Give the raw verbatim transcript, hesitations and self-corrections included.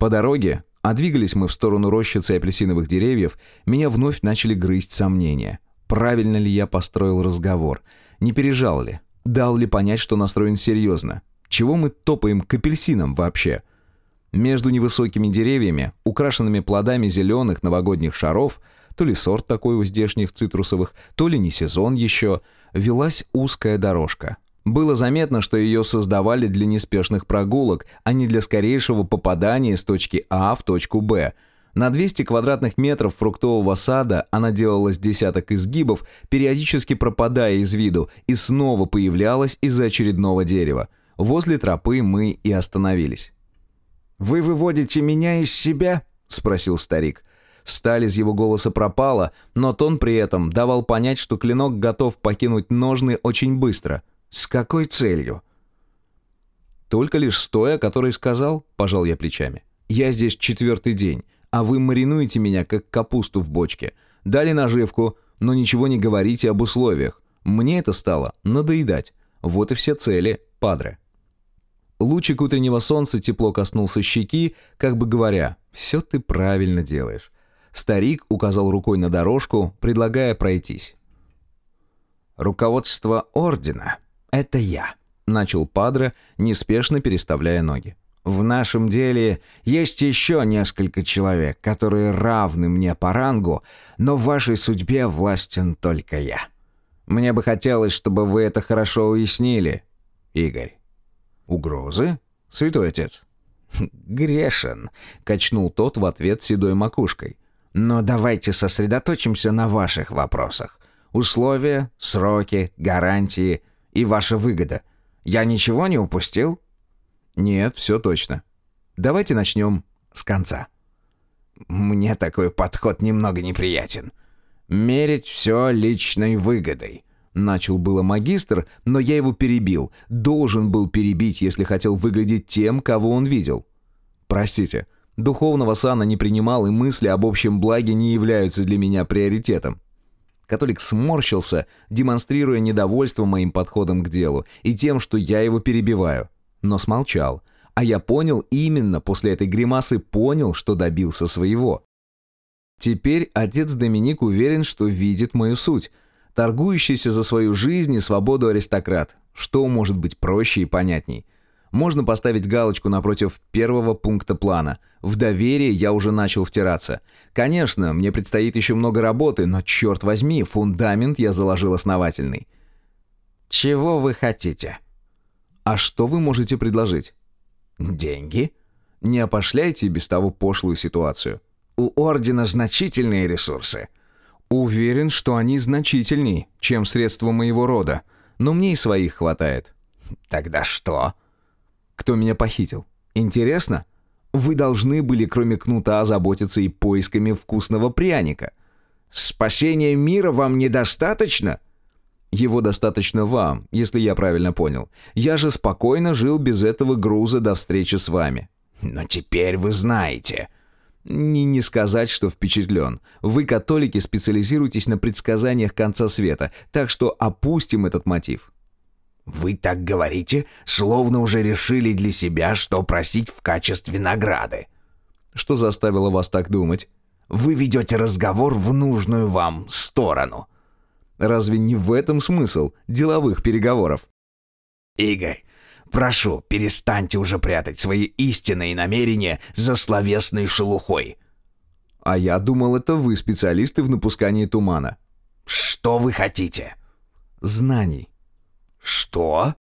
По дороге, а двигались мы в сторону рощицы апельсиновых деревьев, меня вновь начали грызть сомнения. Правильно ли я построил разговор? Не пережал ли? Дал ли понять, что настроен серьезно? Чего мы топаем к апельсинам вообще? Между невысокими деревьями, украшенными плодами зеленых новогодних шаров, то ли сорт такой у здешних цитрусовых, то ли не сезон еще, велась узкая дорожка. Было заметно, что ее создавали для неспешных прогулок, а не для скорейшего попадания с точки А в точку Б. На двести квадратных метров фруктового сада она делала с десяток изгибов, периодически пропадая из виду, и снова появлялась из-за очередного дерева. Возле тропы мы и остановились. «Вы выводите меня из себя?» — спросил старик. Сталь из его голоса пропала, но тон при этом давал понять, что клинок готов покинуть ножны очень быстро. «С какой целью?» «Только лишь с той, о которой сказал», — пожал я плечами. «Я здесь четвертый день, а вы маринуете меня, как капусту в бочке. Дали наживку, но ничего не говорите об условиях. Мне это стало надоедать. Вот и все цели, падре». Лучик утреннего солнца тепло коснулся щеки, как бы говоря, «Все ты правильно делаешь». Старик указал рукой на дорожку, предлагая пройтись. «Руководство ордена — это я», — начал падре, неспешно переставляя ноги. «В нашем деле есть еще несколько человек, которые равны мне по рангу, но в вашей судьбе властен только я. Мне бы хотелось, чтобы вы это хорошо уяснили, Игорь». «Угрозы, святой отец?» «Грешен», — качнул тот в ответ седой макушкой. «Но давайте сосредоточимся на ваших вопросах. Условия, сроки, гарантии и ваша выгода. Я ничего не упустил?» «Нет, все точно. Давайте начнем с конца». «Мне такой подход немного неприятен. Мерить все личной выгодой». Начал было магистр, но я его перебил. Должен был перебить, если хотел выглядеть тем, кого он видел. Простите, духовного сана не принимал, и мысли об общем благе не являются для меня приоритетом. Католик сморщился, демонстрируя недовольство моим подходом к делу и тем, что я его перебиваю. Но смолчал. А я понял, именно после этой гримасы понял, что добился своего. Теперь отец Доминик уверен, что видит мою суть. Торгующийся за свою жизнь и свободу аристократ. Что может быть проще и понятней? Можно поставить галочку напротив первого пункта плана. В доверие я уже начал втираться. Конечно, мне предстоит еще много работы, но, черт возьми, фундамент я заложил основательный. «Чего вы хотите?» «А что вы можете предложить?» «Деньги?» «Не опошляйте без того пошлую ситуацию». «У ордена значительные ресурсы». «Уверен, что они значительней, чем средства моего рода, но мне и своих хватает». «Тогда что?» «Кто меня похитил? Интересно? Вы должны были, кроме кнута, озаботиться и поисками вкусного пряника». «Спасение мира вам недостаточно?» «Его достаточно вам, если я правильно понял. Я же спокойно жил без этого груза до встречи с вами». «Но теперь вы знаете». Не, не сказать, что впечатлен. Вы, католики, специализируетесь на предсказаниях конца света, так что опустим этот мотив». «Вы так говорите, словно уже решили для себя, что просить в качестве награды». «Что заставило вас так думать?» «Вы ведете разговор в нужную вам сторону». «Разве не в этом смысл деловых переговоров?» «Игорь, прошу, перестаньте уже прятать свои истинные намерения за словесной шелухой». «А я думал, это вы специалисты в напускании тумана». «Что вы хотите?» «Знаний». «Что?»